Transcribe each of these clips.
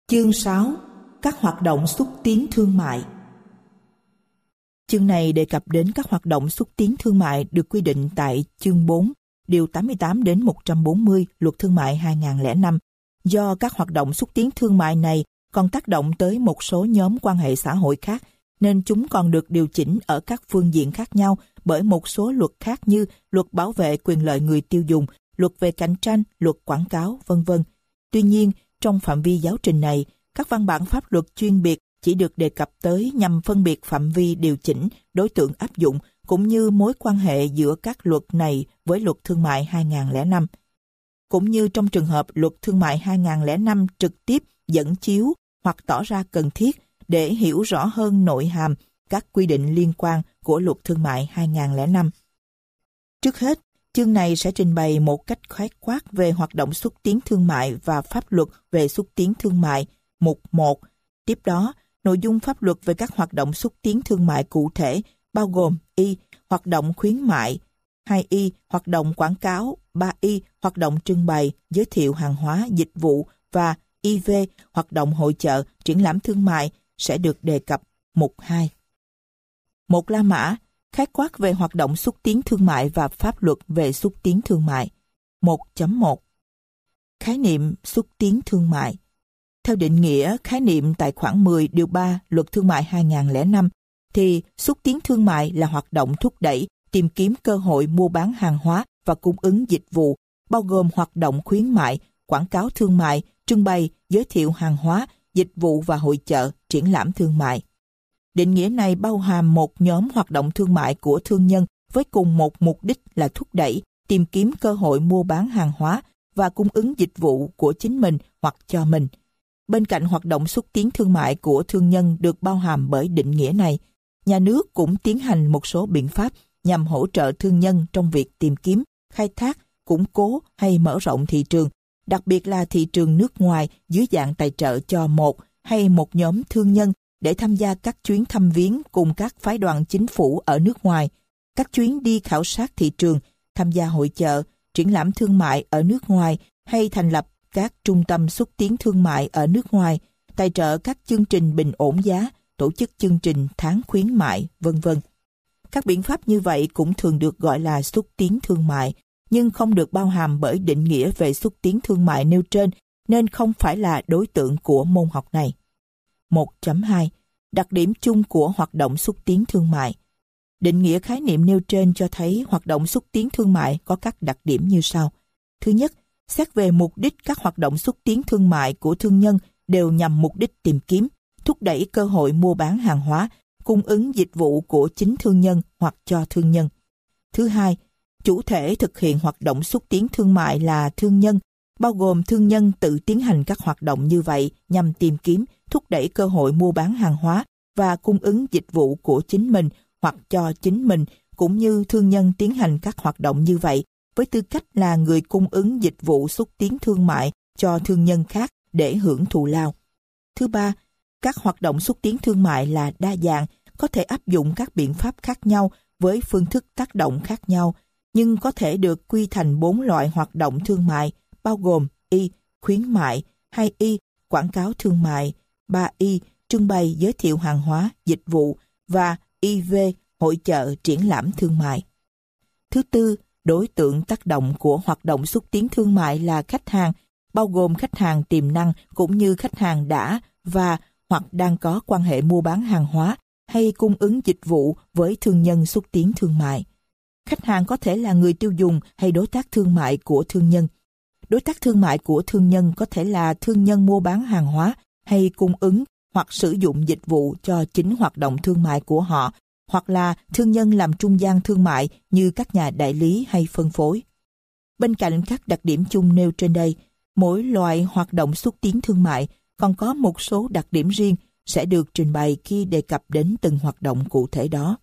Chương 6. Các hoạt động xúc tiến thương mại. Chương này đề cập đến các hoạt động xúc tiến thương mại được quy định tại chương 4, điều 88 đến 140 Luật Thương mại 2005. Do các hoạt động xúc tiến thương mại này còn tác động tới một số nhóm quan hệ xã hội khác, nên chúng còn được điều chỉnh ở các phương diện khác nhau bởi một số luật khác như Luật bảo vệ quyền lợi người tiêu dùng, Luật về cạnh tranh, Luật quảng cáo, v.v. Tuy nhiên, trong phạm vi giáo trình này, các văn bản pháp luật chuyên biệt chỉ được đề cập tới nhằm phân biệt phạm vi điều chỉnh, đối tượng áp dụng, cũng như mối quan hệ giữa các luật này với Luật Thương mại 2005. Cũng như trong trường hợp Luật Thương mại 2005 trực tiếp dẫn chiếu hoặc tỏ ra cần thiết để hiểu rõ hơn nội hàm các quy định liên quan của Luật Thương mại 2005. Trước hết, chương này sẽ trình bày một cách khái quát về hoạt động xúc tiến thương mại và pháp luật về xúc tiến thương mại, mục 1. Tiếp đó, nội dung pháp luật về các hoạt động xúc tiến thương mại cụ thể bao gồm y. Hoạt động khuyến mại, 2y. Hoạt động quảng cáo, 3y. Hoạt động trưng bày, giới thiệu hàng hóa, dịch vụ và IV. Hoạt động hội chợ, triển lãm thương mại sẽ được đề cập mục 2. Một La Mã, khái quát về hoạt động xúc tiến thương mại và pháp luật về xúc tiến thương mại. 1.1. Khái niệm xúc tiến thương mại. Theo định nghĩa khái niệm tại khoản 10 điều 3 Luật Thương mại 2005, thì xúc tiến thương mại là hoạt động thúc đẩy, tìm kiếm cơ hội mua bán hàng hóa và cung ứng dịch vụ, bao gồm hoạt động khuyến mại, quảng cáo thương mại, trưng bày, giới thiệu hàng hóa, dịch vụ và hội chợ, triển lãm thương mại. Định nghĩa này bao hàm một nhóm hoạt động thương mại của thương nhân với cùng một mục đích là thúc đẩy, tìm kiếm cơ hội mua bán hàng hóa và cung ứng dịch vụ của chính mình hoặc cho mình. Bên cạnh hoạt động xúc tiến thương mại của thương nhân được bao hàm bởi định nghĩa này, nhà nước cũng tiến hành một số biện pháp nhằm hỗ trợ thương nhân trong việc tìm kiếm, khai thác, củng cố hay mở rộng thị trường, đặc biệt là thị trường nước ngoài dưới dạng tài trợ cho một hay một nhóm thương nhân để tham gia các chuyến thăm viếng cùng các phái đoàn chính phủ ở nước ngoài, các chuyến đi khảo sát thị trường, tham gia hội chợ, triển lãm thương mại ở nước ngoài hay thành lập các trung tâm xúc tiến thương mại ở nước ngoài, tài trợ các chương trình bình ổn giá, tổ chức chương trình tháng khuyến mại, v.v. Các biện pháp như vậy cũng thường được gọi là xúc tiến thương mại, nhưng không được bao hàm bởi định nghĩa về xúc tiến thương mại nêu trên, nên không phải là đối tượng của môn học này. 1.2. Đặc điểm chung của hoạt động xúc tiến thương mại. Định nghĩa khái niệm nêu trên cho thấy hoạt động xúc tiến thương mại có các đặc điểm như sau. Thứ nhất, xét về mục đích các hoạt động xúc tiến thương mại của thương nhân đều nhằm mục đích tìm kiếm, thúc đẩy cơ hội mua bán hàng hóa, cung ứng dịch vụ của chính thương nhân hoặc cho thương nhân. Thứ hai, chủ thể thực hiện hoạt động xúc tiến thương mại là thương nhân, bao gồm thương nhân tự tiến hành các hoạt động như vậy nhằm tìm kiếm, thúc đẩy cơ hội mua bán hàng hóa và cung ứng dịch vụ của chính mình hoặc cho chính mình, cũng như thương nhân tiến hành các hoạt động như vậy với tư cách là người cung ứng dịch vụ xúc tiến thương mại cho thương nhân khác để hưởng thù lao. Thứ ba, các hoạt động xúc tiến thương mại là đa dạng, có thể áp dụng các biện pháp khác nhau với phương thức tác động khác nhau, nhưng có thể được quy thành 4 loại hoạt động thương mại, bao gồm y. Khuyến mại, 2y. Quảng cáo thương mại, 3y. Trưng bày giới thiệu hàng hóa, dịch vụ và IV. Hội chợ triển lãm thương mại. Thứ tư, đối tượng tác động của hoạt động xúc tiến thương mại là khách hàng, bao gồm khách hàng tiềm năng cũng như khách hàng đã và hoặc đang có quan hệ mua bán hàng hóa hay cung ứng dịch vụ với thương nhân xúc tiến thương mại. Khách hàng có thể là người tiêu dùng hay đối tác thương mại của thương nhân. Đối tác thương mại của thương nhân có thể là thương nhân mua bán hàng hóa hay cung ứng hoặc sử dụng dịch vụ cho chính hoạt động thương mại của họ, hoặc là thương nhân làm trung gian thương mại như các nhà đại lý hay phân phối. Bên cạnh các đặc điểm chung nêu trên đây, mỗi loại hoạt động xúc tiến thương mại còn có một số đặc điểm riêng sẽ được trình bày khi đề cập đến từng hoạt động cụ thể đó.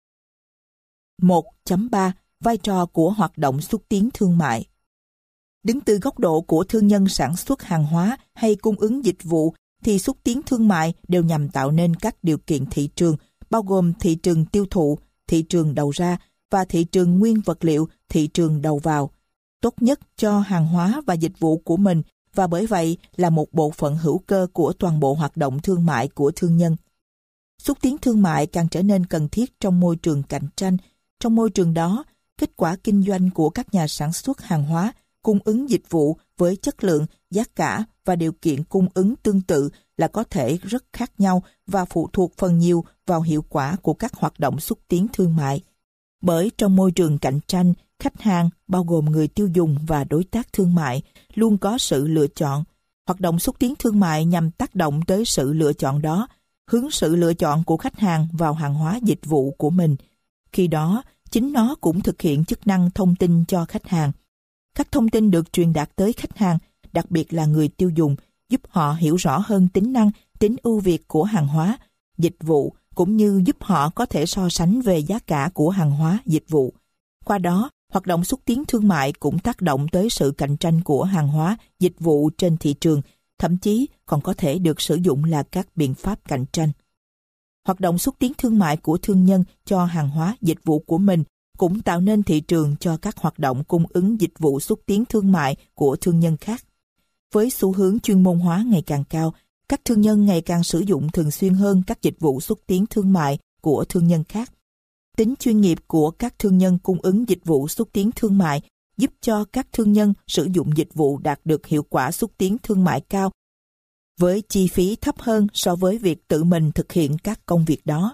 1.3. Vai trò của hoạt động xúc tiến thương mại. Đứng từ góc độ của thương nhân sản xuất hàng hóa hay cung ứng dịch vụ, thì xúc tiến thương mại đều nhằm tạo nên các điều kiện thị trường, bao gồm thị trường tiêu thụ, thị trường đầu ra và thị trường nguyên vật liệu, thị trường đầu vào, tốt nhất cho hàng hóa và dịch vụ của mình và bởi vậy là một bộ phận hữu cơ của toàn bộ hoạt động thương mại của thương nhân. Xúc tiến thương mại càng trở nên cần thiết trong môi trường cạnh tranh. Trong môi trường đó, kết quả kinh doanh của các nhà sản xuất hàng hóa, cung ứng dịch vụ với chất lượng, giá cả và điều kiện cung ứng tương tự là có thể rất khác nhau và phụ thuộc phần nhiều vào hiệu quả của các hoạt động xúc tiến thương mại. Bởi trong môi trường cạnh tranh, khách hàng, bao gồm người tiêu dùng và đối tác thương mại, luôn có sự lựa chọn. Hoạt động xúc tiến thương mại nhằm tác động tới sự lựa chọn đó, hướng sự lựa chọn của khách hàng vào hàng hóa dịch vụ của mình. Khi đó, chính nó cũng thực hiện chức năng thông tin cho khách hàng. Các thông tin được truyền đạt tới khách hàng, đặc biệt là người tiêu dùng, giúp họ hiểu rõ hơn tính năng, tính ưu việt của hàng hóa, dịch vụ, cũng như giúp họ có thể so sánh về giá cả của hàng hóa, dịch vụ. Qua đó, hoạt động xúc tiến thương mại cũng tác động tới sự cạnh tranh của hàng hóa, dịch vụ trên thị trường, thậm chí còn có thể được sử dụng là các biện pháp cạnh tranh. Hoạt động xúc tiến thương mại của thương nhân cho hàng hóa, dịch vụ của mình cũng tạo nên thị trường cho các hoạt động cung ứng dịch vụ xúc tiến thương mại của thương nhân khác. Với xu hướng chuyên môn hóa ngày càng cao, các thương nhân ngày càng sử dụng thường xuyên hơn các dịch vụ xúc tiến thương mại của thương nhân khác. Tính chuyên nghiệp của các thương nhân cung ứng dịch vụ xúc tiến thương mại giúp cho các thương nhân sử dụng dịch vụ đạt được hiệu quả xúc tiến thương mại cao với chi phí thấp hơn so với việc tự mình thực hiện các công việc đó.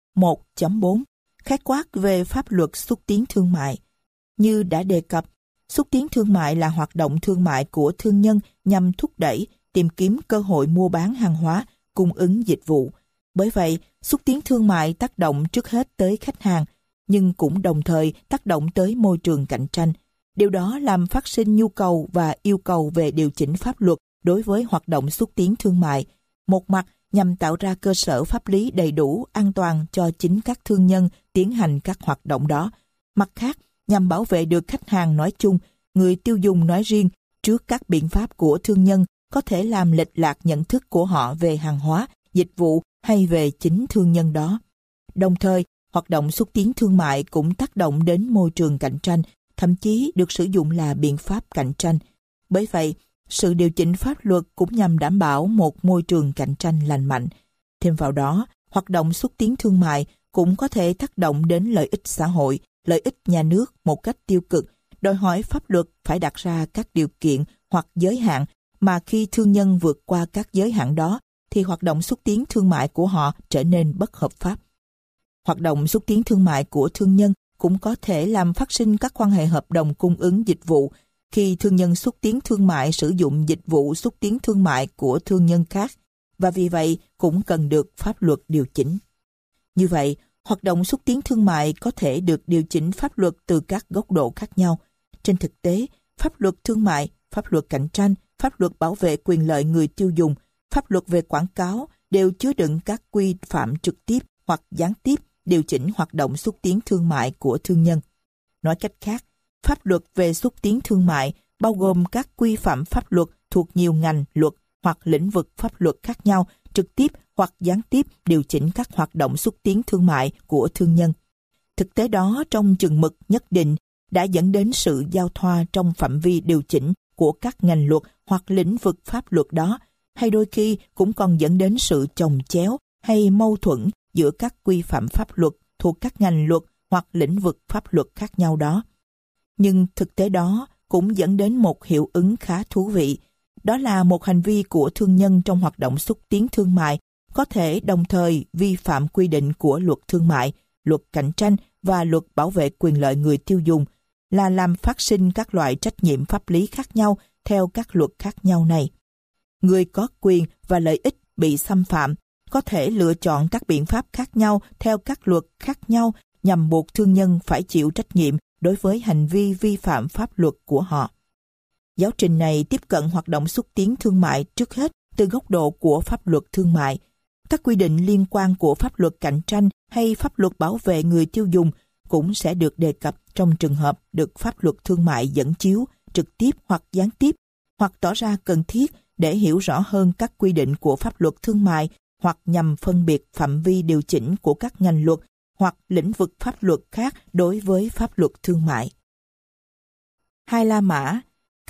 1.4 Khái quát về pháp luật xúc tiến thương mại. Như đã đề cập, xúc tiến thương mại là hoạt động thương mại của thương nhân nhằm thúc đẩy, tìm kiếm cơ hội mua bán hàng hóa, cung ứng dịch vụ. Bởi vậy, xúc tiến thương mại tác động trước hết tới khách hàng, nhưng cũng đồng thời tác động tới môi trường cạnh tranh. Điều đó làm phát sinh nhu cầu và yêu cầu về điều chỉnh pháp luật đối với hoạt động xúc tiến thương mại. Một mặt nhằm tạo ra cơ sở pháp lý đầy đủ, an toàn cho chính các thương nhân tiến hành các hoạt động đó. Mặt khác, nhằm bảo vệ được khách hàng nói chung, người tiêu dùng nói riêng trước các biện pháp của thương nhân có thể làm lệch lạc nhận thức của họ về hàng hóa, dịch vụ hay về chính thương nhân đó. Đồng thời, hoạt động xúc tiến thương mại cũng tác động đến môi trường cạnh tranh, thậm chí được sử dụng là biện pháp cạnh tranh. Bởi vậy, sự điều chỉnh pháp luật cũng nhằm đảm bảo một môi trường cạnh tranh lành mạnh. Thêm vào đó, hoạt động xúc tiến thương mại cũng có thể tác động đến lợi ích xã hội, lợi ích nhà nước một cách tiêu cực, đòi hỏi pháp luật phải đặt ra các điều kiện hoặc giới hạn mà khi thương nhân vượt qua các giới hạn đó thì hoạt động xúc tiến thương mại của họ trở nên bất hợp pháp. Hoạt động xúc tiến thương mại của thương nhân cũng có thể làm phát sinh các quan hệ hợp đồng cung ứng dịch vụ khi thương nhân xúc tiến thương mại sử dụng dịch vụ xúc tiến thương mại của thương nhân khác, và vì vậy cũng cần được pháp luật điều chỉnh. Như vậy, hoạt động xúc tiến thương mại có thể được điều chỉnh pháp luật từ các góc độ khác nhau. Trên thực tế, pháp luật thương mại, pháp luật cạnh tranh, pháp luật bảo vệ quyền lợi người tiêu dùng, pháp luật về quảng cáo đều chứa đựng các quy phạm trực tiếp hoặc gián tiếp điều chỉnh hoạt động xúc tiến thương mại của thương nhân. Nói cách khác, pháp luật về xúc tiến thương mại bao gồm các quy phạm pháp luật thuộc nhiều ngành luật hoặc lĩnh vực pháp luật khác nhau, trực tiếp hoặc gián tiếp điều chỉnh các hoạt động xúc tiến thương mại của thương nhân. Thực tế đó trong chừng mực nhất định đã dẫn đến sự giao thoa trong phạm vi điều chỉnh của các ngành luật hoặc lĩnh vực pháp luật đó, hay đôi khi cũng còn dẫn đến sự chồng chéo hay mâu thuẫn giữa các quy phạm pháp luật thuộc các ngành luật hoặc lĩnh vực pháp luật khác nhau đó. Nhưng thực tế đó cũng dẫn đến một hiệu ứng khá thú vị. Đó là một hành vi của thương nhân trong hoạt động xúc tiến thương mại có thể đồng thời vi phạm quy định của luật thương mại, luật cạnh tranh và luật bảo vệ quyền lợi người tiêu dùng, là làm phát sinh các loại trách nhiệm pháp lý khác nhau theo các luật khác nhau này. Người có quyền và lợi ích bị xâm phạm có thể lựa chọn các biện pháp khác nhau theo các luật khác nhau nhằm buộc thương nhân phải chịu trách nhiệm đối với hành vi vi phạm pháp luật của họ. Giáo trình này tiếp cận hoạt động xúc tiến thương mại trước hết từ góc độ của pháp luật thương mại. Các quy định liên quan của pháp luật cạnh tranh hay pháp luật bảo vệ người tiêu dùng cũng sẽ được đề cập trong trường hợp được pháp luật thương mại dẫn chiếu, trực tiếp hoặc gián tiếp, hoặc tỏ ra cần thiết để hiểu rõ hơn các quy định của pháp luật thương mại hoặc nhằm phân biệt phạm vi điều chỉnh của các ngành luật hoặc lĩnh vực pháp luật khác đối với pháp luật thương mại. 2. La Mã.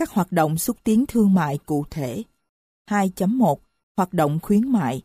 Các hoạt động xúc tiến thương mại cụ thể. 2.1 Hoạt động khuyến mại.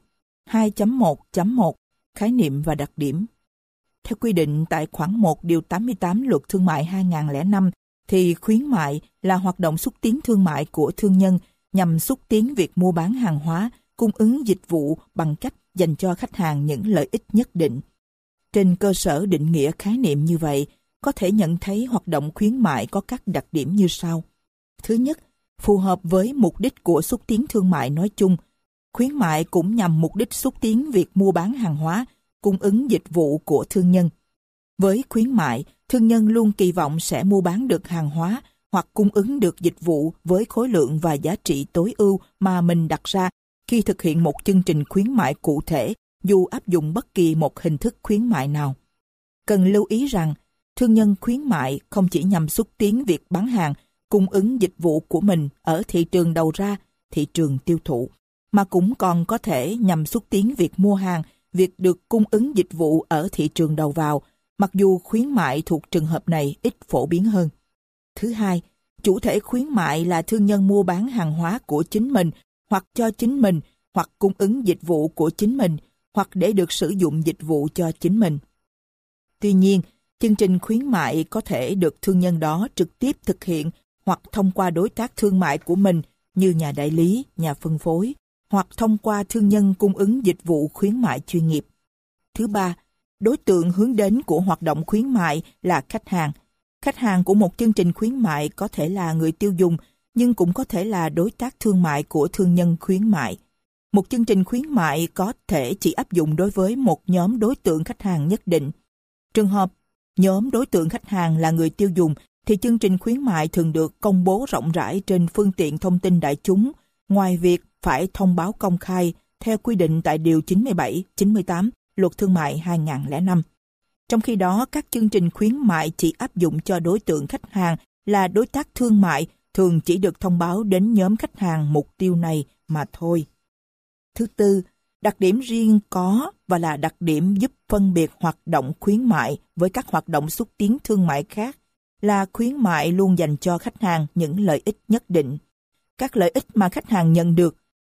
2.1.1 Khái niệm và đặc điểm. Theo quy định tại khoản 1 điều 88 Luật Thương mại 2005, thì khuyến mại là hoạt động xúc tiến thương mại của thương nhân nhằm xúc tiến việc mua bán hàng hóa, cung ứng dịch vụ bằng cách dành cho khách hàng những lợi ích nhất định. Trên cơ sở định nghĩa khái niệm như vậy, có thể nhận thấy hoạt động khuyến mại có các đặc điểm như sau. Thứ nhất, phù hợp với mục đích của xúc tiến thương mại nói chung. Khuyến mại cũng nhằm mục đích xúc tiến việc mua bán hàng hóa, cung ứng dịch vụ của thương nhân. Với khuyến mại, thương nhân luôn kỳ vọng sẽ mua bán được hàng hóa hoặc cung ứng được dịch vụ với khối lượng và giá trị tối ưu mà mình đặt ra khi thực hiện một chương trình khuyến mại cụ thể, dù áp dụng bất kỳ một hình thức khuyến mại nào. Cần lưu ý rằng, thương nhân khuyến mại không chỉ nhằm xúc tiến việc bán hàng, cung ứng dịch vụ của mình ở thị trường đầu ra, thị trường tiêu thụ, mà cũng còn có thể nhằm xúc tiến việc mua hàng, việc được cung ứng dịch vụ ở thị trường đầu vào, mặc dù khuyến mại thuộc trường hợp này ít phổ biến hơn. Thứ hai, chủ thể khuyến mại là thương nhân mua bán hàng hóa của chính mình, hoặc cho chính mình, hoặc cung ứng dịch vụ của chính mình, hoặc để được sử dụng dịch vụ cho chính mình. Tuy nhiên, chương trình khuyến mại có thể được thương nhân đó trực tiếp thực hiện hoặc thông qua đối tác thương mại của mình như nhà đại lý, nhà phân phối, hoặc thông qua thương nhân cung ứng dịch vụ khuyến mại chuyên nghiệp. Thứ ba, đối tượng hướng đến của hoạt động khuyến mại là khách hàng. Khách hàng của một chương trình khuyến mại có thể là người tiêu dùng, nhưng cũng có thể là đối tác thương mại của thương nhân khuyến mại. Một chương trình khuyến mại có thể chỉ áp dụng đối với một nhóm đối tượng khách hàng nhất định. Trường hợp nhóm đối tượng khách hàng là người tiêu dùng, thì chương trình khuyến mại thường được công bố rộng rãi trên phương tiện thông tin đại chúng, ngoài việc phải thông báo công khai theo quy định tại Điều 97, 98 Luật Thương mại 2005. Trong khi đó, các chương trình khuyến mại chỉ áp dụng cho đối tượng khách hàng là đối tác thương mại, thường chỉ được thông báo đến nhóm khách hàng mục tiêu này mà thôi. Thứ tư, đặc điểm riêng có và là đặc điểm giúp phân biệt hoạt động khuyến mại với các hoạt động xúc tiến thương mại khác là khuyến mại luôn dành cho khách hàng những lợi ích nhất định. Các lợi ích mà khách hàng nhận được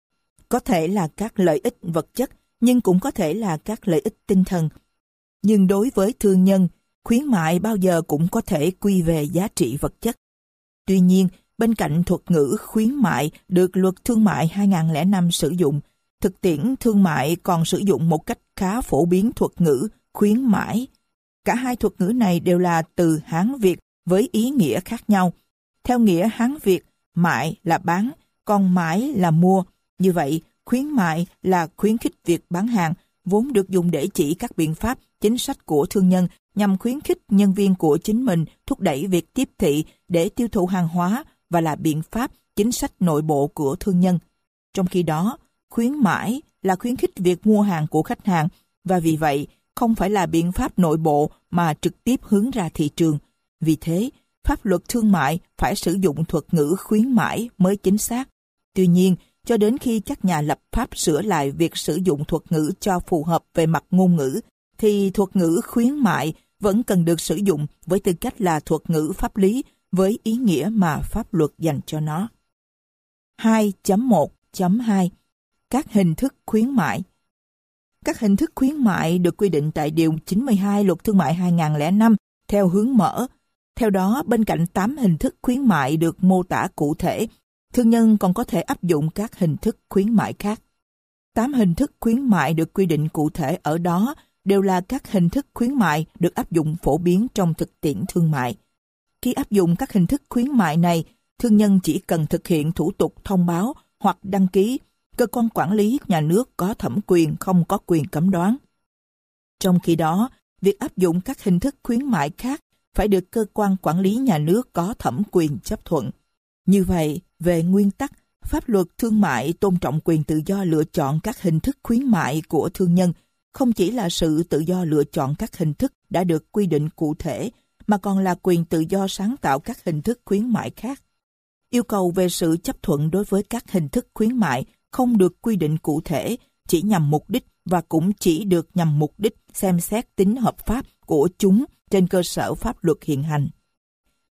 có thể là các lợi ích vật chất, nhưng cũng có thể là các lợi ích tinh thần. Nhưng đối với thương nhân, khuyến mại bao giờ cũng có thể quy về giá trị vật chất. Tuy nhiên, bên cạnh thuật ngữ khuyến mại được Luật Thương mại 2005 sử dụng, thực tiễn thương mại còn sử dụng một cách khá phổ biến thuật ngữ khuyến mãi. Cả hai thuật ngữ này đều là từ Hán Việt với ý nghĩa khác nhau. Theo nghĩa Hán Việt, mại là bán, còn mãi là mua. Như vậy, khuyến mại là khuyến khích việc bán hàng, vốn được dùng để chỉ các biện pháp, chính sách của thương nhân nhằm khuyến khích nhân viên của chính mình thúc đẩy việc tiếp thị để tiêu thụ hàng hóa và là biện pháp, chính sách nội bộ của thương nhân. Trong khi đó, khuyến mãi là khuyến khích việc mua hàng của khách hàng và vì vậy không phải là biện pháp nội bộ mà trực tiếp hướng ra thị trường. Vì thế, pháp luật thương mại phải sử dụng thuật ngữ khuyến mãi mới chính xác. Tuy nhiên, cho đến khi các nhà lập pháp sửa lại việc sử dụng thuật ngữ cho phù hợp về mặt ngôn ngữ, thì thuật ngữ khuyến mại vẫn cần được sử dụng với tư cách là thuật ngữ pháp lý với ý nghĩa mà pháp luật dành cho nó. 2.1.2 Các hình thức khuyến mại. Các hình thức khuyến mại được quy định tại Điều 92 Luật Thương mại 2005 theo hướng mở. Theo đó, bên cạnh 8 hình thức khuyến mại được mô tả cụ thể, thương nhân còn có thể áp dụng các hình thức khuyến mại khác. 8 hình thức khuyến mại được quy định cụ thể ở đó đều là các hình thức khuyến mại được áp dụng phổ biến trong thực tiễn thương mại. Khi áp dụng các hình thức khuyến mại này, thương nhân chỉ cần thực hiện thủ tục thông báo hoặc đăng ký, cơ quan quản lý nhà nước có thẩm quyền không có quyền cấm đoán. Trong khi đó, việc áp dụng các hình thức khuyến mại khác phải được cơ quan quản lý nhà nước có thẩm quyền chấp thuận. Như vậy, về nguyên tắc, pháp luật thương mại tôn trọng quyền tự do lựa chọn các hình thức khuyến mại của thương nhân, không chỉ là sự tự do lựa chọn các hình thức đã được quy định cụ thể, mà còn là quyền tự do sáng tạo các hình thức khuyến mại khác. Yêu cầu về sự chấp thuận đối với các hình thức khuyến mại không được quy định cụ thể, chỉ nhằm mục đích và cũng chỉ được nhằm mục đích xem xét tính hợp pháp của chúng trên cơ sở pháp luật hiện hành.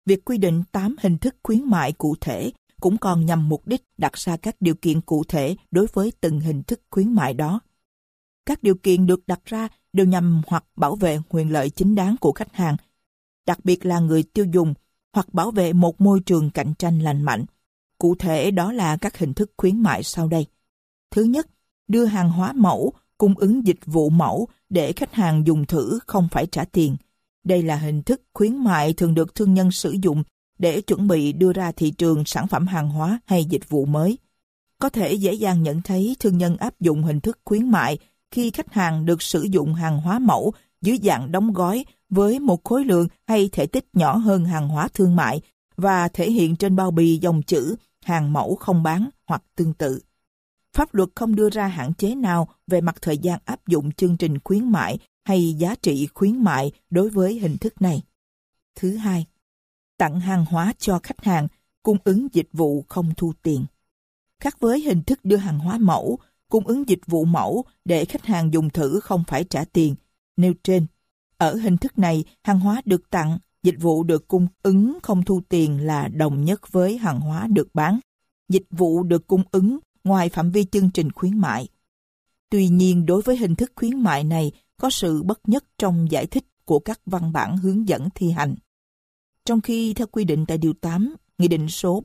Việc quy định 8 hình thức khuyến mại cụ thể cũng còn nhằm mục đích đặt ra các điều kiện cụ thể đối với từng hình thức khuyến mại đó. Các điều kiện được đặt ra đều nhằm hoặc bảo vệ quyền lợi chính đáng của khách hàng, đặc biệt là người tiêu dùng, hoặc bảo vệ một môi trường cạnh tranh lành mạnh. Cụ thể đó là các hình thức khuyến mại sau đây. Thứ nhất, đưa hàng hóa mẫu, cung ứng dịch vụ mẫu để khách hàng dùng thử không phải trả tiền. Đây là hình thức khuyến mại thường được thương nhân sử dụng để chuẩn bị đưa ra thị trường sản phẩm hàng hóa hay dịch vụ mới. Có thể dễ dàng nhận thấy thương nhân áp dụng hình thức khuyến mại khi khách hàng được sử dụng hàng hóa mẫu dưới dạng đóng gói với một khối lượng hay thể tích nhỏ hơn hàng hóa thương mại và thể hiện trên bao bì dòng chữ hàng mẫu không bán hoặc tương tự. Pháp luật không đưa ra hạn chế nào về mặt thời gian áp dụng chương trình khuyến mại hay giá trị khuyến mại đối với hình thức này. Thứ hai, tặng hàng hóa cho khách hàng, cung ứng dịch vụ không thu tiền. Khác với hình thức đưa hàng hóa mẫu, cung ứng dịch vụ mẫu để khách hàng dùng thử không phải trả tiền nêu trên. Ở hình thức này, hàng hóa được tặng, dịch vụ được cung ứng không thu tiền là đồng nhất với hàng hóa được bán. Dịch vụ được cung ứng ngoài phạm vi chương trình khuyến mại. Tuy nhiên, đối với hình thức khuyến mại này có sự bất nhất trong giải thích của các văn bản hướng dẫn thi hành. Trong khi theo quy định tại Điều 8, Nghị định số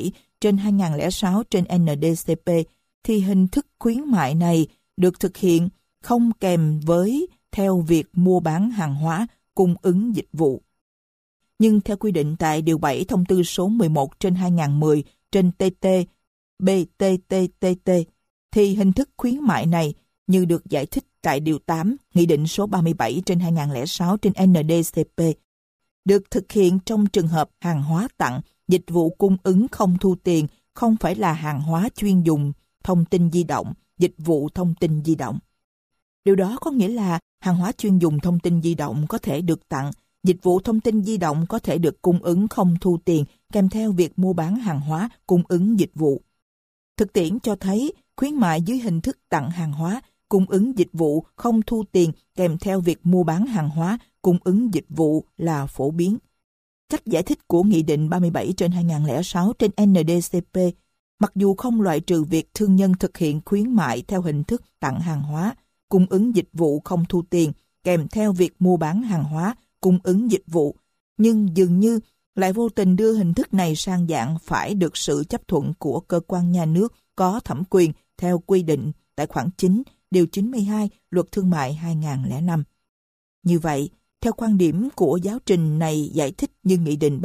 37/2006/ND-CP, thì hình thức khuyến mại này được thực hiện không kèm với theo việc mua bán hàng hóa, cung ứng dịch vụ. Nhưng theo quy định tại Điều 7 Thông tư số 11/2010/TT BTTTT, thì hình thức khuyến mại này như được giải thích tại Điều 8, Nghị định số 37/2006/ND-CP, được thực hiện trong trường hợp hàng hóa tặng, dịch vụ cung ứng không thu tiền không phải là hàng hóa chuyên dùng, thông tin di động, dịch vụ thông tin di động. Điều đó có nghĩa là hàng hóa chuyên dùng thông tin di động có thể được tặng, dịch vụ thông tin di động có thể được cung ứng không thu tiền kèm theo việc mua bán hàng hóa, cung ứng dịch vụ. Thực tiễn cho thấy khuyến mại dưới hình thức tặng hàng hóa, cung ứng dịch vụ không thu tiền kèm theo việc mua bán hàng hóa, cung ứng dịch vụ là phổ biến. Cách giải thích của Nghị định 37/2006/ND-CP, mặc dù không loại trừ việc thương nhân thực hiện khuyến mại theo hình thức tặng hàng hóa, cung ứng dịch vụ không thu tiền kèm theo việc mua bán hàng hóa, cung ứng dịch vụ, nhưng dường như lại vô tình đưa hình thức này sang dạng phải được sự chấp thuận của cơ quan nhà nước có thẩm quyền theo quy định tại khoản 9, Điều 92 Luật Thương mại 2005. Như vậy, theo quan điểm của giáo trình này giải thích như Nghị định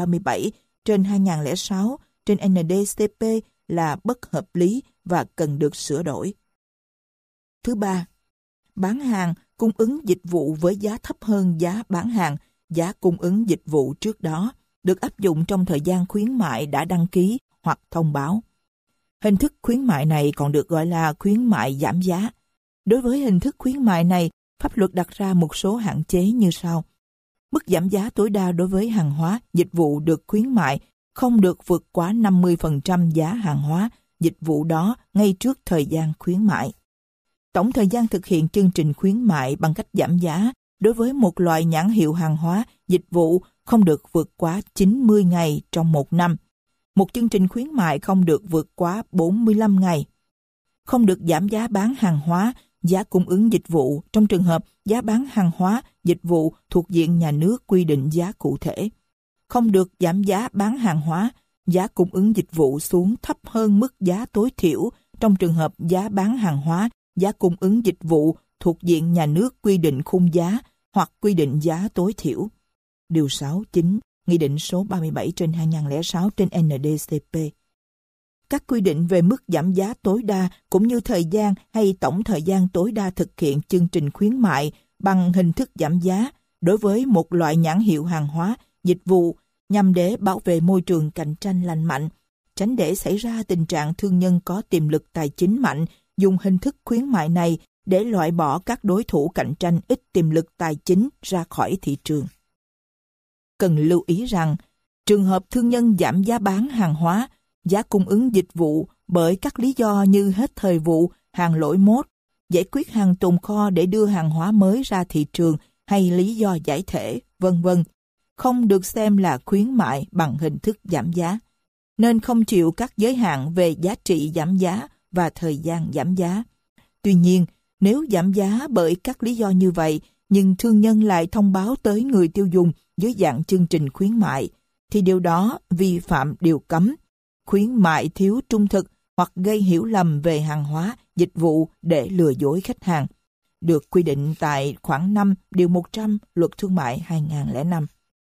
37/2006/ND-CP là bất hợp lý và cần được sửa đổi. Thứ ba, bán hàng, cung ứng dịch vụ với giá thấp hơn giá bán hàng, giá cung ứng dịch vụ trước đó, được áp dụng trong thời gian khuyến mại đã đăng ký hoặc thông báo. Hình thức khuyến mại này còn được gọi là khuyến mại giảm giá. Đối với hình thức khuyến mại này, pháp luật đặt ra một số hạn chế như sau. Mức giảm giá tối đa đối với hàng hóa, dịch vụ được khuyến mại không được vượt quá 50% giá hàng hóa, dịch vụ đó ngay trước thời gian khuyến mại. Tổng thời gian thực hiện chương trình khuyến mại bằng cách giảm giá đối với một loại nhãn hiệu hàng hóa, dịch vụ không được vượt quá 90 ngày trong một năm. Một chương trình khuyến mại không được vượt quá 45 ngày. Không được giảm giá bán hàng hóa, giá cung ứng dịch vụ trong trường hợp giá bán hàng hóa, dịch vụ thuộc diện nhà nước quy định giá cụ thể. Không được giảm giá bán hàng hóa, giá cung ứng dịch vụ xuống thấp hơn mức giá tối thiểu trong trường hợp giá bán hàng hóa, giá cung ứng dịch vụ thuộc diện nhà nước quy định khung giá hoặc quy định giá tối thiểu. Điều 6.9, Nghị định số 37/2006/ND-CP. Các quy định về mức giảm giá tối đa cũng như thời gian hay tổng thời gian tối đa thực hiện chương trình khuyến mại bằng hình thức giảm giá đối với một loại nhãn hiệu hàng hóa, dịch vụ nhằm để bảo vệ môi trường cạnh tranh lành mạnh, tránh để xảy ra tình trạng thương nhân có tiềm lực tài chính mạnh dùng hình thức khuyến mại này để loại bỏ các đối thủ cạnh tranh ít tiềm lực tài chính ra khỏi thị trường. Cần lưu ý rằng, trường hợp thương nhân giảm giá bán hàng hóa, giá cung ứng dịch vụ bởi các lý do như hết thời vụ, hàng lỗi mốt, giải quyết hàng tồn kho để đưa hàng hóa mới ra thị trường hay lý do giải thể, v.v. không được xem là khuyến mại bằng hình thức giảm giá, nên không chịu các giới hạn về giá trị giảm giá và thời gian giảm giá. Tuy nhiên, nếu giảm giá bởi các lý do như vậy, nhưng thương nhân lại thông báo tới người tiêu dùng dưới dạng chương trình khuyến mại, thì điều đó vi phạm điều cấm, khuyến mại thiếu trung thực hoặc gây hiểu lầm về hàng hóa, dịch vụ để lừa dối khách hàng, được quy định tại khoản 5 điều 100 Luật Thương mại 2005.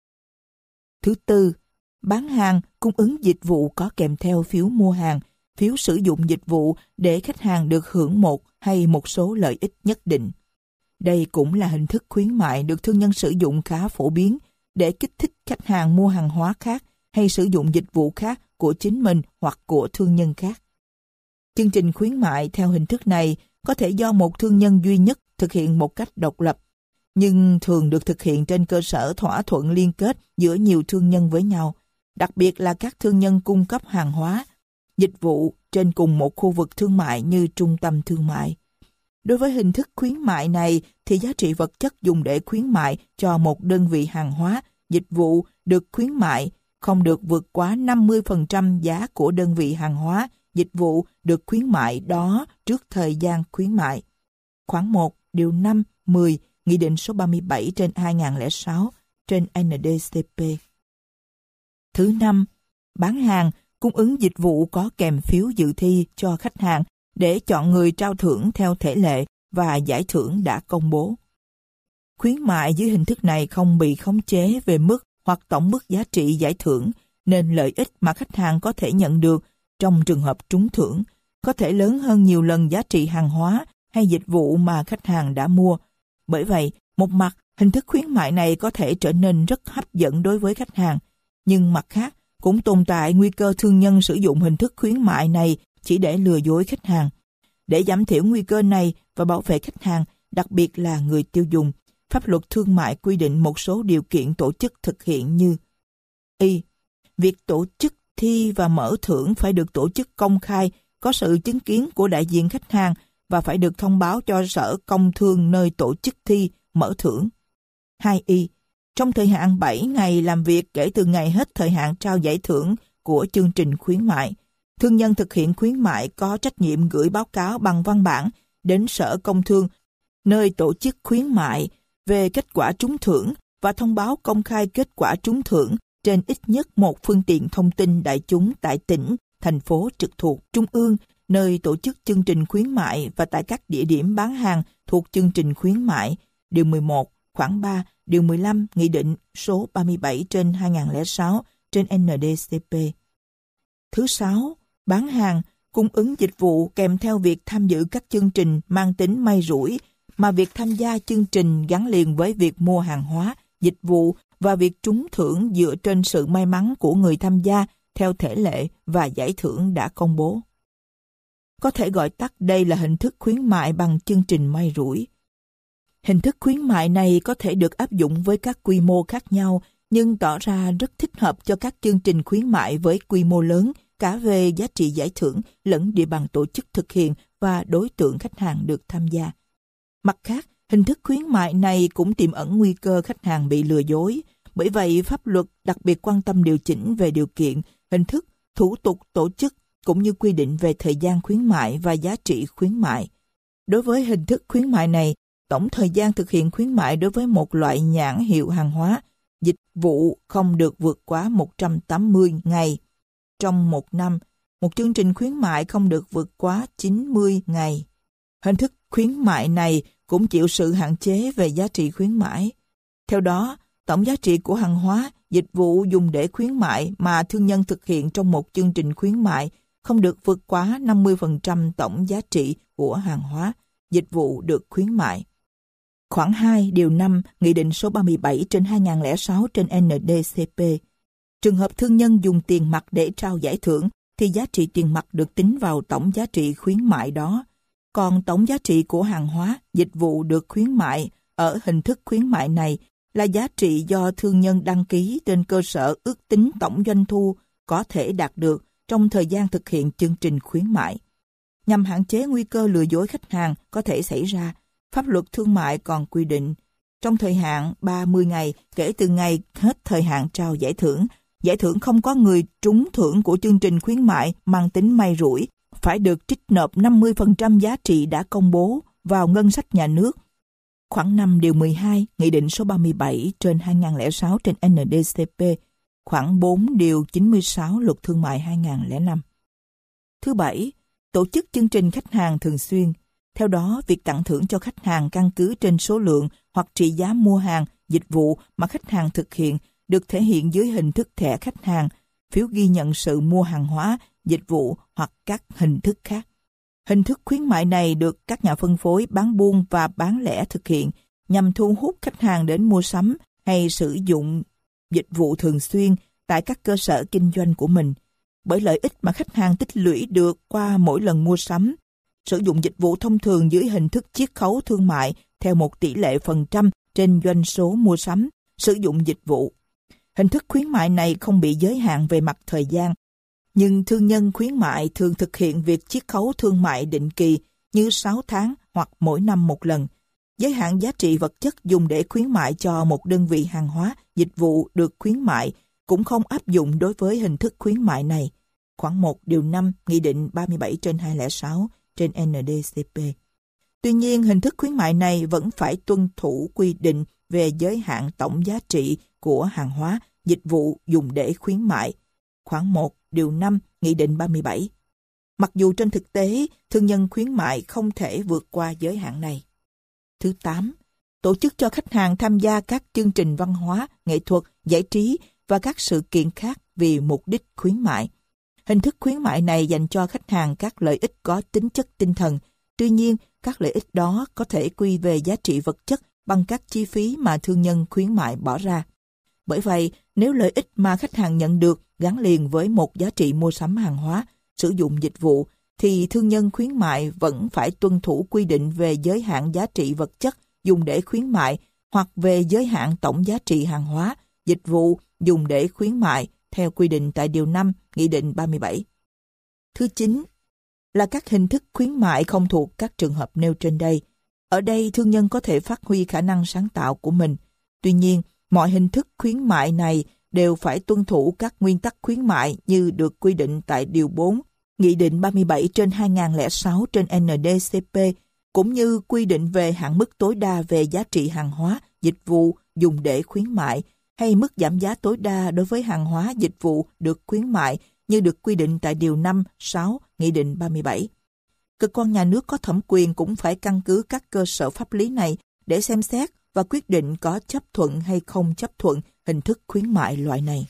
Thứ tư, bán hàng cung ứng dịch vụ có kèm theo phiếu mua hàng, phiếu sử dụng dịch vụ để khách hàng được hưởng một hay một số lợi ích nhất định. Đây cũng là hình thức khuyến mại được thương nhân sử dụng khá phổ biến để kích thích khách hàng mua hàng hóa khác hay sử dụng dịch vụ khác của chính mình hoặc của thương nhân khác. Chương trình khuyến mại theo hình thức này có thể do một thương nhân duy nhất thực hiện một cách độc lập, nhưng thường được thực hiện trên cơ sở thỏa thuận liên kết giữa nhiều thương nhân với nhau, đặc biệt là các thương nhân cung cấp hàng hóa, dịch vụ trên cùng một khu vực thương mại như trung tâm thương mại. Đối với hình thức khuyến mại này thì giá trị vật chất dùng để khuyến mại cho một đơn vị hàng hóa, dịch vụ được khuyến mại không được vượt quá 50% giá của đơn vị hàng hóa, dịch vụ được khuyến mại đó trước thời gian khuyến mại. Khoản 1, điều 5, 10, Nghị định số 37/2006 trên NDCP. Thứ năm, bán hàng cung ứng dịch vụ có kèm phiếu dự thi cho khách hàng để chọn người trao thưởng theo thể lệ và giải thưởng đã công bố. Khuyến mại dưới hình thức này không bị khống chế về mức hoặc tổng mức giá trị giải thưởng, nên lợi ích mà khách hàng có thể nhận được trong trường hợp trúng thưởng có thể lớn hơn nhiều lần giá trị hàng hóa hay dịch vụ mà khách hàng đã mua. Bởi vậy, một mặt, hình thức khuyến mại này có thể trở nên rất hấp dẫn đối với khách hàng, nhưng mặt khác, cũng tồn tại nguy cơ thương nhân sử dụng hình thức khuyến mại này chỉ để lừa dối khách hàng. Để giảm thiểu nguy cơ này và bảo vệ khách hàng, đặc biệt là người tiêu dùng, pháp luật thương mại quy định một số điều kiện tổ chức thực hiện như: Việc tổ chức thi và mở thưởng phải được tổ chức công khai, có sự chứng kiến của đại diện khách hàng và phải được thông báo cho Sở Công Thương nơi tổ chức thi, mở thưởng. 2. Trong thời hạn 7 ngày làm việc kể từ ngày hết thời hạn trao giải thưởng của chương trình khuyến mại, thương nhân thực hiện khuyến mại có trách nhiệm gửi báo cáo bằng văn bản đến Sở Công Thương nơi tổ chức khuyến mại về kết quả trúng thưởng và thông báo công khai kết quả trúng thưởng trên ít nhất một phương tiện thông tin đại chúng tại tỉnh, thành phố trực thuộc Trung ương nơi tổ chức chương trình khuyến mại và tại các địa điểm bán hàng thuộc chương trình khuyến mại. Điều 11, khoản 3, điều 15, Nghị định số 37/2006 trên NDCP. Thứ 6, bán hàng cung ứng dịch vụ kèm theo việc tham dự các chương trình mang tính may rủi, mà việc tham gia chương trình gắn liền với việc mua hàng hóa, dịch vụ và việc trúng thưởng dựa trên sự may mắn của người tham gia theo thể lệ và giải thưởng đã công bố. Có thể gọi tắt đây là hình thức khuyến mại bằng chương trình may rủi. Hình thức khuyến mại này có thể được áp dụng với các quy mô khác nhau, nhưng tỏ ra rất thích hợp cho các chương trình khuyến mại với quy mô lớn, cả về giá trị giải thưởng lẫn địa bàn tổ chức thực hiện và đối tượng khách hàng được tham gia. Mặt khác, hình thức khuyến mại này cũng tiềm ẩn nguy cơ khách hàng bị lừa dối. Bởi vậy, pháp luật đặc biệt quan tâm điều chỉnh về điều kiện, hình thức, thủ tục tổ chức cũng như quy định về thời gian khuyến mại và giá trị khuyến mại. Đối với hình thức khuyến mại này, tổng thời gian thực hiện khuyến mại đối với một loại nhãn hiệu hàng hóa, dịch vụ không được vượt quá 180 ngày. Trong một năm, một chương trình khuyến mại không được vượt quá 90 ngày. Hình thức khuyến mại này cũng chịu sự hạn chế về giá trị khuyến mãi. Theo đó, tổng giá trị của hàng hóa, dịch vụ dùng để khuyến mại mà thương nhân thực hiện trong một chương trình khuyến mại không được vượt quá 50% tổng giá trị của hàng hóa, dịch vụ được khuyến mại. Khoản 2, điều 5, Nghị định số 37/2006 trên NDCP. Trường hợp thương nhân dùng tiền mặt để trao giải thưởng thì giá trị tiền mặt được tính vào tổng giá trị khuyến mại đó. Còn tổng giá trị của hàng hóa, dịch vụ được khuyến mại ở hình thức khuyến mại này là giá trị do thương nhân đăng ký trên cơ sở ước tính tổng doanh thu có thể đạt được trong thời gian thực hiện chương trình khuyến mại. Nhằm hạn chế nguy cơ lừa dối khách hàng có thể xảy ra, pháp luật thương mại còn quy định trong thời hạn 30 ngày kể từ ngày hết thời hạn trao giải thưởng. Giải thưởng không có người trúng thưởng của chương trình khuyến mại mang tính may rủi, phải được trích nộp 50% giá trị đã công bố vào ngân sách nhà nước. Khoảng 5 điều 12, Nghị định số 37/2006 trên NDCP, khoảng 4 điều 96 Luật Thương mại 2005. Thứ bảy, tổ chức chương trình khách hàng thường xuyên. Theo đó, việc tặng thưởng cho khách hàng căn cứ trên số lượng hoặc trị giá mua hàng, dịch vụ mà khách hàng thực hiện được thể hiện dưới hình thức thẻ khách hàng, phiếu ghi nhận sự mua hàng hóa, dịch vụ hoặc các hình thức khác. Hình thức khuyến mại này được các nhà phân phối, bán buôn và bán lẻ thực hiện nhằm thu hút khách hàng đến mua sắm hay sử dụng dịch vụ thường xuyên tại các cơ sở kinh doanh của mình. Bởi lợi ích mà khách hàng tích lũy được qua mỗi lần mua sắm, sử dụng dịch vụ thông thường dưới hình thức chiết khấu thương mại theo một tỷ lệ phần trăm trên doanh số mua sắm, sử dụng dịch vụ. Hình thức khuyến mại này không bị giới hạn về mặt thời gian, nhưng thương nhân khuyến mại thường thực hiện việc chiết khấu thương mại định kỳ như 6 tháng hoặc mỗi năm một lần. Giới hạn giá trị vật chất dùng để khuyến mại cho một đơn vị hàng hóa, dịch vụ được khuyến mại cũng không áp dụng đối với hình thức khuyến mại này. Khoảng 1 điều 5 Nghị định 37/2006 trên NDCP. Tuy nhiên, hình thức khuyến mại này vẫn phải tuân thủ quy định về giới hạn tổng giá trị của hàng hóa, dịch vụ dùng để khuyến mại. Khoảng 1 điều 5 Nghị định 37. Mặc dù trên thực tế, thương nhân khuyến mại không thể vượt qua giới hạn này. Thứ 8. Tổ chức cho khách hàng tham gia các chương trình văn hóa, nghệ thuật, giải trí và các sự kiện khác vì mục đích khuyến mại. Hình thức khuyến mại này dành cho khách hàng các lợi ích có tính chất tinh thần. Tuy nhiên, các lợi ích đó có thể quy về giá trị vật chất bằng các chi phí mà thương nhân khuyến mại bỏ ra. Bởi vậy, nếu lợi ích mà khách hàng nhận được gắn liền với một giá trị mua sắm hàng hóa, sử dụng dịch vụ, thì thương nhân khuyến mại vẫn phải tuân thủ quy định về giới hạn giá trị vật chất dùng để khuyến mại hoặc về giới hạn tổng giá trị hàng hóa, dịch vụ dùng để khuyến mại theo quy định tại Điều 5 Nghị định 37. Thứ 9 là các hình thức khuyến mại không thuộc các trường hợp nêu trên đây. Ở đây, thương nhân có thể phát huy khả năng sáng tạo của mình. Tuy nhiên, mọi hình thức khuyến mại này đều phải tuân thủ các nguyên tắc khuyến mại như được quy định tại Điều 4 Nghị định 37/2006 trên NDCP, cũng như quy định về hạn mức tối đa về giá trị hàng hóa, dịch vụ dùng để khuyến mại, hay mức giảm giá tối đa đối với hàng hóa, dịch vụ được khuyến mại như được quy định tại Điều 5, 6 Nghị định 37. Cơ quan nhà nước có thẩm quyền cũng phải căn cứ các cơ sở pháp lý này để xem xét và quyết định có chấp thuận hay không chấp thuận hình thức khuyến mại loại này.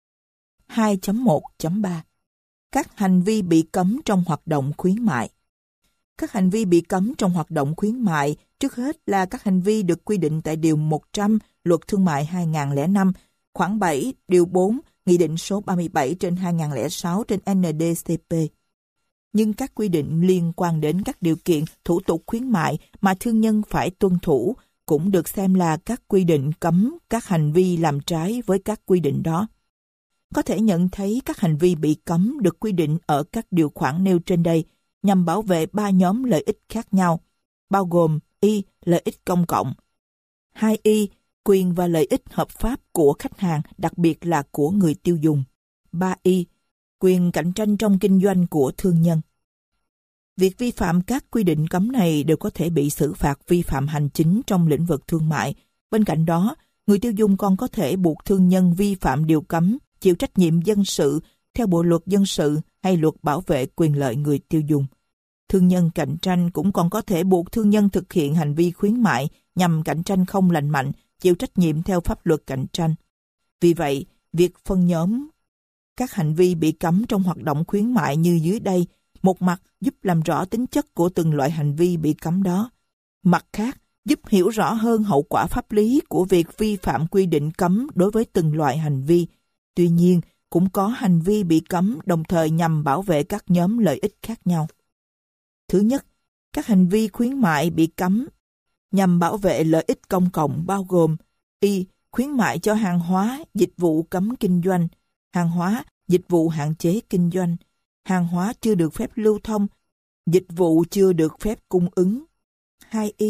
2.1.3 Các hành vi bị cấm trong hoạt động khuyến mại. Các hành vi bị cấm trong hoạt động khuyến mại trước hết là các hành vi được quy định tại Điều 100 Luật Thương mại 2005, khoảng 7, Điều 4, Nghị định số 37/2006 trên NDCP. Nhưng các quy định liên quan đến các điều kiện, thủ tục khuyến mại mà thương nhân phải tuân thủ cũng được xem là các quy định cấm các hành vi làm trái với các quy định đó. Có thể nhận thấy các hành vi bị cấm được quy định ở các điều khoản nêu trên đây nhằm bảo vệ 3 nhóm lợi ích khác nhau, bao gồm y. Lợi ích công cộng, 2y. Quyền và lợi ích hợp pháp của khách hàng, đặc biệt là của người tiêu dùng, 3y. Quyền cạnh tranh trong kinh doanh của thương nhân. Việc vi phạm các quy định cấm này đều có thể bị xử phạt vi phạm hành chính trong lĩnh vực thương mại. Bên cạnh đó, người tiêu dùng còn có thể buộc thương nhân vi phạm điều cấm, chịu trách nhiệm dân sự theo Bộ luật dân sự hay Luật bảo vệ quyền lợi người tiêu dùng. Thương nhân cạnh tranh cũng còn có thể buộc thương nhân thực hiện hành vi khuyến mại nhằm cạnh tranh không lành mạnh, chịu trách nhiệm theo pháp luật cạnh tranh. Vì vậy, việc phân nhóm các hành vi bị cấm trong hoạt động khuyến mại như dưới đây, một mặt giúp làm rõ tính chất của từng loại hành vi bị cấm đó, mặt khác giúp hiểu rõ hơn hậu quả pháp lý của việc vi phạm quy định cấm đối với từng loại hành vi. Tuy nhiên, cũng có hành vi bị cấm đồng thời nhằm bảo vệ các nhóm lợi ích khác nhau. Thứ nhất, các hành vi khuyến mại bị cấm nhằm bảo vệ lợi ích công cộng bao gồm y. Khuyến mại cho hàng hóa, dịch vụ cấm kinh doanh, hàng hóa, dịch vụ hạn chế kinh doanh, hàng hóa chưa được phép lưu thông, dịch vụ chưa được phép cung ứng. 2y.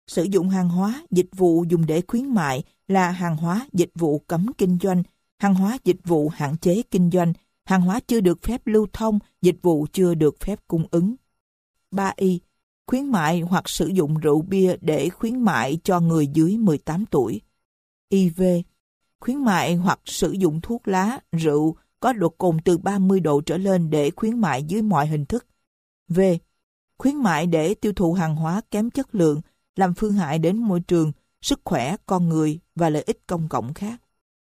Sử dụng hàng hóa, dịch vụ dùng để khuyến mại là hàng hóa, dịch vụ cấm kinh doanh, hàng hóa, dịch vụ hạn chế kinh doanh, hàng hóa chưa được phép lưu thông, dịch vụ chưa được phép cung ứng. 3Y. Khuyến mại hoặc sử dụng rượu bia để khuyến mại cho người dưới 18 tuổi. IV. Khuyến mại hoặc sử dụng thuốc lá, rượu có độ cồn từ 30 độ trở lên để khuyến mại dưới mọi hình thức. V. Khuyến mại để tiêu thụ hàng hóa kém chất lượng, làm phương hại đến môi trường, sức khỏe con người và lợi ích công cộng khác.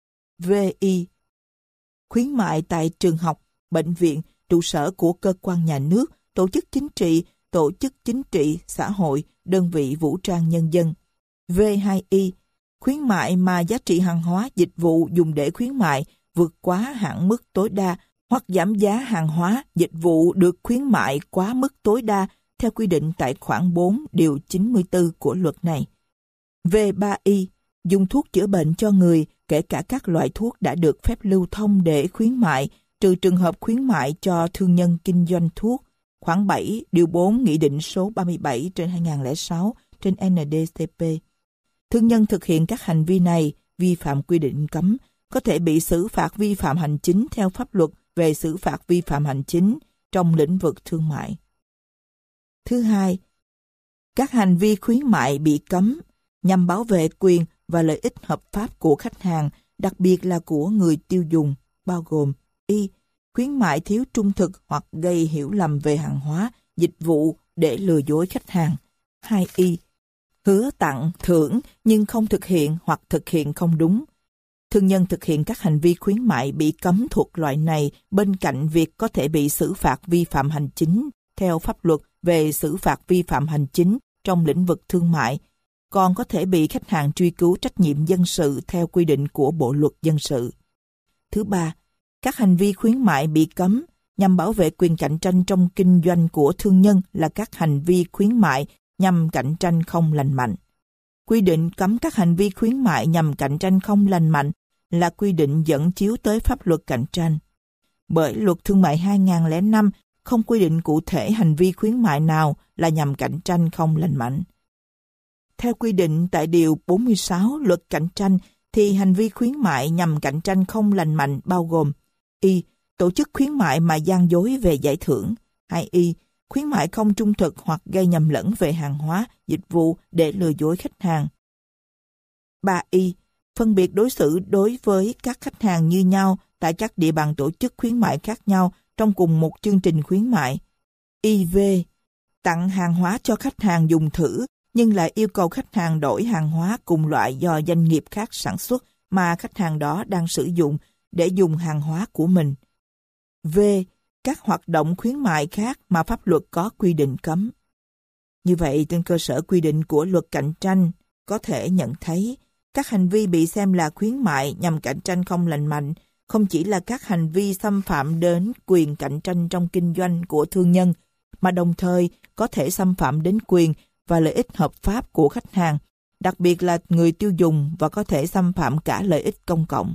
VI. Khuyến mại tại trường học, bệnh viện, trụ sở của cơ quan nhà nước, tổ chức chính trị, xã hội, đơn vị vũ trang nhân dân. V2I. Khuyến mại mà giá trị hàng hóa, dịch vụ dùng để khuyến mại vượt quá hạn mức tối đa hoặc giảm giá hàng hóa, dịch vụ được khuyến mại quá mức tối đa theo quy định tại khoản 4 điều 94 của luật này. V3I. Dùng thuốc chữa bệnh cho người, kể cả các loại thuốc đã được phép lưu thông để khuyến mại, trừ trường hợp khuyến mại cho thương nhân kinh doanh thuốc. Khoản 7 điều 4 Nghị định số 37/2006 trên NDCP. Thương nhân thực hiện các hành vi này, vi phạm quy định cấm, có thể bị xử phạt vi phạm hành chính theo pháp luật về xử phạt vi phạm hành chính trong lĩnh vực thương mại. Thứ hai, các hành vi khuyến mại bị cấm nhằm bảo vệ quyền và lợi ích hợp pháp của khách hàng, đặc biệt là của người tiêu dùng, bao gồm y. Khuyến mại thiếu trung thực hoặc gây hiểu lầm về hàng hóa, dịch vụ để lừa dối khách hàng. 2y. Hứa tặng, thưởng nhưng không thực hiện hoặc thực hiện không đúng. Thương nhân thực hiện các hành vi khuyến mại bị cấm thuộc loại này bên cạnh việc có thể bị xử phạt vi phạm hành chính theo pháp luật về xử phạt vi phạm hành chính trong lĩnh vực thương mại, còn có thể bị khách hàng truy cứu trách nhiệm dân sự theo quy định của Bộ luật dân sự. Thứ ba, các hành vi khuyến mại bị cấm nhằm bảo vệ quyền cạnh tranh trong kinh doanh của thương nhân là các hành vi khuyến mại nhằm cạnh tranh không lành mạnh. Quy định cấm các hành vi khuyến mại nhằm cạnh tranh không lành mạnh là quy định dẫn chiếu tới pháp luật cạnh tranh. Bởi luật thương mại 2005 không quy định cụ thể hành vi khuyến mại nào là nhằm cạnh tranh không lành mạnh. Theo quy định tại Điều 46 Luật Cạnh tranh thì hành vi khuyến mại nhằm cạnh tranh không lành mạnh bao gồm y. Tổ chức khuyến mại mà gian dối về giải thưởng. 2y. Khuyến mại không trung thực hoặc gây nhầm lẫn về hàng hóa, dịch vụ để lừa dối khách hàng. 3y. Phân biệt đối xử đối với các khách hàng như nhau tại các địa bàn tổ chức khuyến mại khác nhau trong cùng một chương trình khuyến mại. IV. Tặng hàng hóa cho khách hàng dùng thử nhưng lại yêu cầu khách hàng đổi hàng hóa cùng loại do doanh nghiệp khác sản xuất mà khách hàng đó đang sử dụng để dùng hàng hóa của mình. V. Các hoạt động khuyến mại khác mà pháp luật có quy định cấm. Như vậy, trên cơ sở quy định của luật cạnh tranh, có thể nhận thấy các hành vi bị xem là khuyến mại nhằm cạnh tranh không lành mạnh không chỉ là các hành vi xâm phạm đến quyền cạnh tranh trong kinh doanh của thương nhân, mà đồng thời có thể xâm phạm đến quyền và lợi ích hợp pháp của khách hàng, đặc biệt là người tiêu dùng, và có thể xâm phạm cả lợi ích công cộng.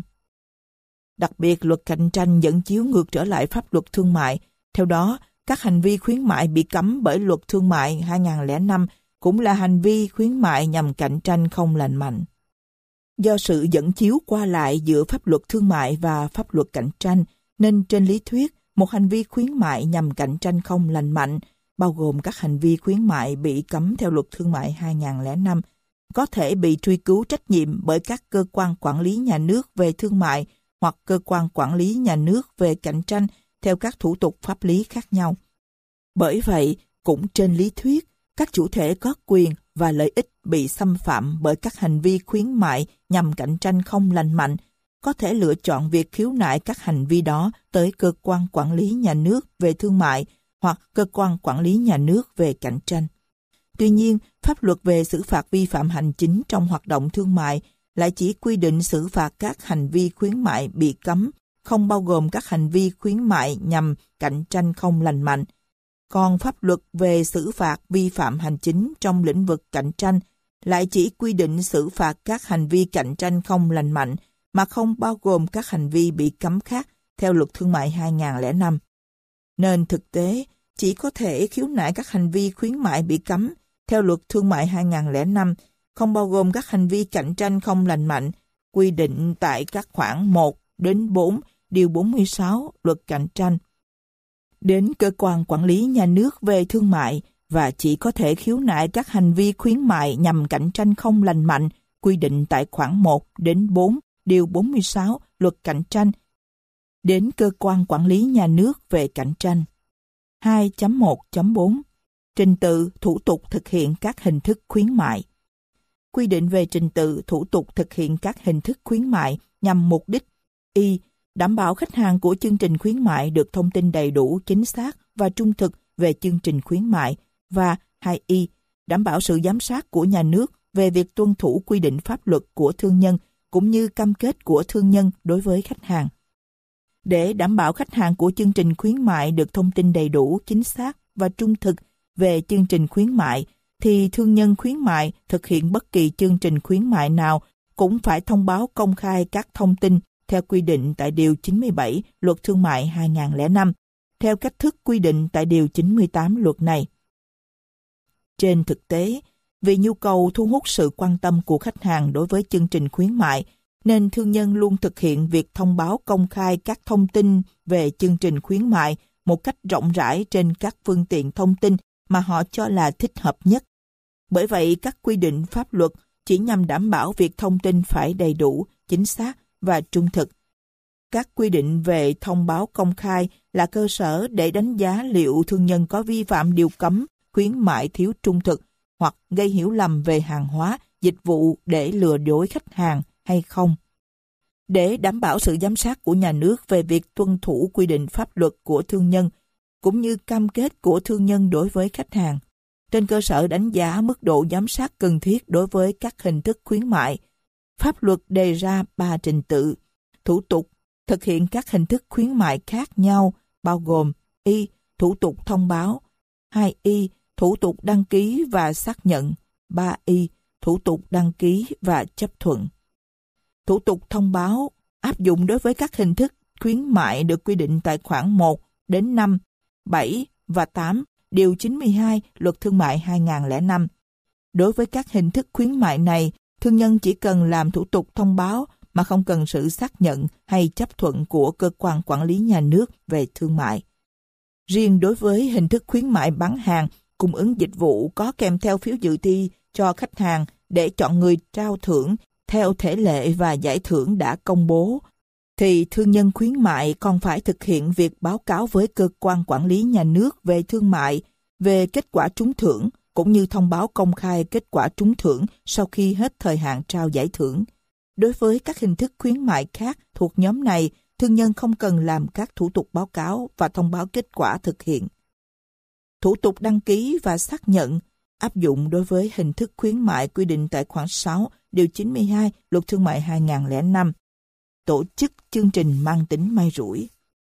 Đặc biệt, luật cạnh tranh dẫn chiếu ngược trở lại pháp luật thương mại. Theo đó, các hành vi khuyến mại bị cấm bởi luật thương mại 2005 cũng là hành vi khuyến mại nhằm cạnh tranh không lành mạnh. Do sự dẫn chiếu qua lại giữa pháp luật thương mại và pháp luật cạnh tranh, nên trên lý thuyết, một hành vi khuyến mại nhằm cạnh tranh không lành mạnh, bao gồm các hành vi khuyến mại bị cấm theo luật thương mại 2005, có thể bị truy cứu trách nhiệm bởi các cơ quan quản lý nhà nước về thương mại hoặc cơ quan quản lý nhà nước về cạnh tranh theo các thủ tục pháp lý khác nhau. Bởi vậy, cũng trên lý thuyết, các chủ thể có quyền và lợi ích bị xâm phạm bởi các hành vi khuyến mại nhằm cạnh tranh không lành mạnh có thể lựa chọn việc khiếu nại các hành vi đó tới cơ quan quản lý nhà nước về thương mại hoặc cơ quan quản lý nhà nước về cạnh tranh. Tuy nhiên, pháp luật về xử phạt vi phạm hành chính trong hoạt động thương mại lại chỉ quy định xử phạt các hành vi khuyến mại bị cấm, không bao gồm các hành vi khuyến mại nhằm cạnh tranh không lành mạnh. Còn pháp luật về xử phạt vi phạm hành chính trong lĩnh vực cạnh tranh lại chỉ quy định xử phạt các hành vi cạnh tranh không lành mạnh mà không bao gồm các hành vi bị cấm khác theo luật thương mại 2005. Nên thực tế, chỉ có thể khiếu nại các hành vi khuyến mại bị cấm theo Luật Thương mại 2005, không bao gồm các hành vi cạnh tranh không lành mạnh, quy định tại các khoản 1 đến 4, điều 46 Luật Cạnh tranh. Đến cơ quan quản lý nhà nước về thương mại và chỉ có thể khiếu nại các hành vi khuyến mại nhằm cạnh tranh không lành mạnh, quy định tại khoản 1 đến 4, điều 46 Luật Cạnh tranh. Đến cơ quan quản lý nhà nước về cạnh tranh. 2.1.4 Trình tự, thủ tục thực hiện các hình thức khuyến mại. Quy định về trình tự, thủ tục thực hiện các hình thức khuyến mại nhằm mục đích y. Đảm bảo khách hàng của chương trình khuyến mại được thông tin đầy đủ, chính xác và trung thực về chương trình khuyến mại, và 2y. Đảm bảo sự giám sát của nhà nước về việc tuân thủ quy định pháp luật của thương nhân cũng như cam kết của thương nhân đối với khách hàng. Để đảm bảo khách hàng của chương trình khuyến mại được thông tin đầy đủ, chính xác và trung thực về chương trình khuyến mại, thì thương nhân khuyến mại thực hiện bất kỳ chương trình khuyến mại nào cũng phải thông báo công khai các thông tin theo quy định tại Điều 97 Luật Thương mại 2005, theo cách thức quy định tại Điều 98 luật này. Trên thực tế, vì nhu cầu thu hút sự quan tâm của khách hàng đối với chương trình khuyến mại, nên thương nhân luôn thực hiện việc thông báo công khai các thông tin về chương trình khuyến mại một cách rộng rãi trên các phương tiện thông tin mà họ cho là thích hợp nhất. Bởi vậy, các quy định pháp luật chỉ nhằm đảm bảo việc thông tin phải đầy đủ, chính xác và trung thực. Các quy định về thông báo công khai là cơ sở để đánh giá liệu thương nhân có vi phạm điều cấm khuyến mại thiếu trung thực hoặc gây hiểu lầm về hàng hóa, dịch vụ để lừa dối khách hàng hay không. Để đảm bảo sự giám sát của nhà nước về việc tuân thủ quy định pháp luật của thương nhân, cũng như cam kết của thương nhân đối với khách hàng, trên cơ sở đánh giá mức độ giám sát cần thiết đối với các hình thức khuyến mại, pháp luật đề ra 3 trình tự, thủ tục thực hiện các hình thức khuyến mại khác nhau, bao gồm y. Thủ tục thông báo, 2y. Thủ tục đăng ký và xác nhận, 3y. Thủ tục đăng ký và chấp thuận. Thủ tục thông báo áp dụng đối với các hình thức khuyến mại được quy định tại khoản 1 đến 5, 7 và 8, Điều 92 Luật Thương mại 2005. Đối với các hình thức khuyến mại này, thương nhân chỉ cần làm thủ tục thông báo mà không cần sự xác nhận hay chấp thuận của cơ quan quản lý nhà nước về thương mại. Riêng đối với hình thức khuyến mại bán hàng, cung ứng dịch vụ có kèm theo phiếu dự thi cho khách hàng để chọn người trao thưởng theo thể lệ và giải thưởng đã công bố, thì thương nhân khuyến mại còn phải thực hiện việc báo cáo với cơ quan quản lý nhà nước về thương mại về kết quả trúng thưởng, cũng như thông báo công khai kết quả trúng thưởng sau khi hết thời hạn trao giải thưởng. Đối với các hình thức khuyến mại khác thuộc nhóm này, thương nhân không cần làm các thủ tục báo cáo và thông báo kết quả thực hiện. Thủ tục đăng ký và xác nhận áp dụng đối với hình thức khuyến mại quy định tại khoản 6, Điều 92 Luật Thương mại 2005. Tổ chức chương trình mang tính may rủi.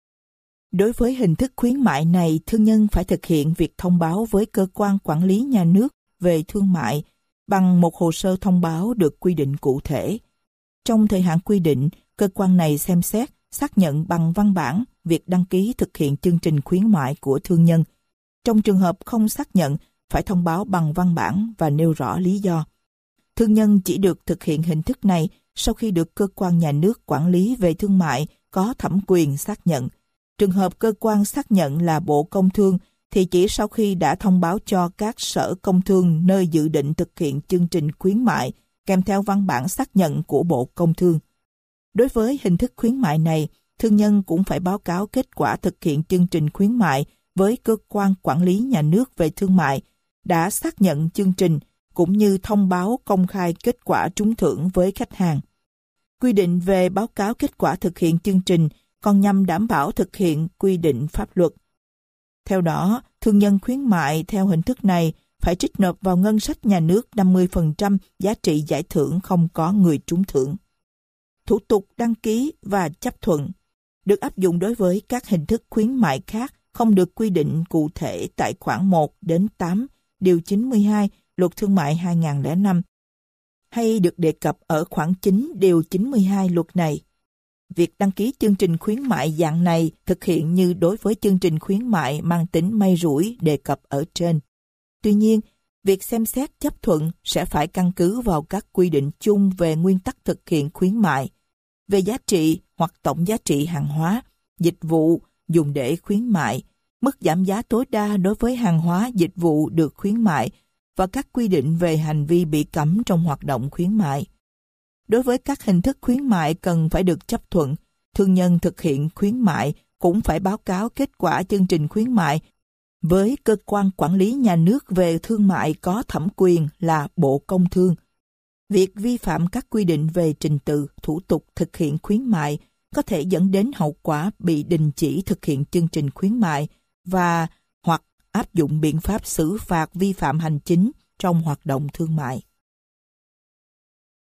Đối với hình thức khuyến mại này, thương nhân phải thực hiện việc thông báo với cơ quan quản lý nhà nước về thương mại bằng một hồ sơ thông báo được quy định cụ thể. Trong thời hạn quy định, cơ quan này xem xét, xác nhận bằng văn bản việc đăng ký thực hiện chương trình khuyến mại của thương nhân. Trong trường hợp không xác nhận, phải thông báo bằng văn bản và nêu rõ lý do. Thương nhân chỉ được thực hiện hình thức này sau khi được cơ quan nhà nước quản lý về thương mại có thẩm quyền xác nhận. Trường hợp cơ quan xác nhận là Bộ Công Thương thì chỉ sau khi đã thông báo cho các sở công thương nơi dự định thực hiện chương trình khuyến mại kèm theo văn bản xác nhận của Bộ Công Thương. Đối với hình thức khuyến mại này, thương nhân cũng phải báo cáo kết quả thực hiện chương trình khuyến mại với cơ quan quản lý nhà nước về thương mại đã xác nhận chương trình, cũng như thông báo công khai kết quả trúng thưởng với khách hàng. Quy định về báo cáo kết quả thực hiện chương trình còn nhằm đảm bảo thực hiện quy định pháp luật. Theo đó, thương nhân khuyến mại theo hình thức này phải trích nộp vào ngân sách nhà nước 50% giá trị giải thưởng không có người trúng thưởng. Thủ tục đăng ký và chấp thuận được áp dụng đối với các hình thức khuyến mại khác không được quy định cụ thể tại khoản 1 đến 8, Điều 92 Luật Thương mại 2005, hay được đề cập ở khoản 9 Điều 92 luật này. Việc đăng ký chương trình khuyến mại dạng này thực hiện như đối với chương trình khuyến mại mang tính may rủi đề cập ở trên. Tuy nhiên, Việc xem xét chấp thuận sẽ phải căn cứ vào các quy định chung về nguyên tắc thực hiện khuyến mại, về giá trị hoặc tổng giá trị hàng hóa, dịch vụ dùng để khuyến mại, mức giảm giá tối đa đối với hàng hóa dịch vụ được khuyến mại và các quy định về hành vi bị cấm trong hoạt động khuyến mại. Đối với các hình thức khuyến mại cần phải được chấp thuận, thương nhân thực hiện khuyến mại cũng phải báo cáo kết quả chương trình khuyến mại với cơ quan quản lý nhà nước về thương mại có thẩm quyền là Bộ Công Thương. Việc vi phạm các quy định về trình tự, thủ tục thực hiện khuyến mại có thể dẫn đến hậu quả bị đình chỉ thực hiện chương trình khuyến mại và hoặc áp dụng biện pháp xử phạt vi phạm hành chính trong hoạt động thương mại.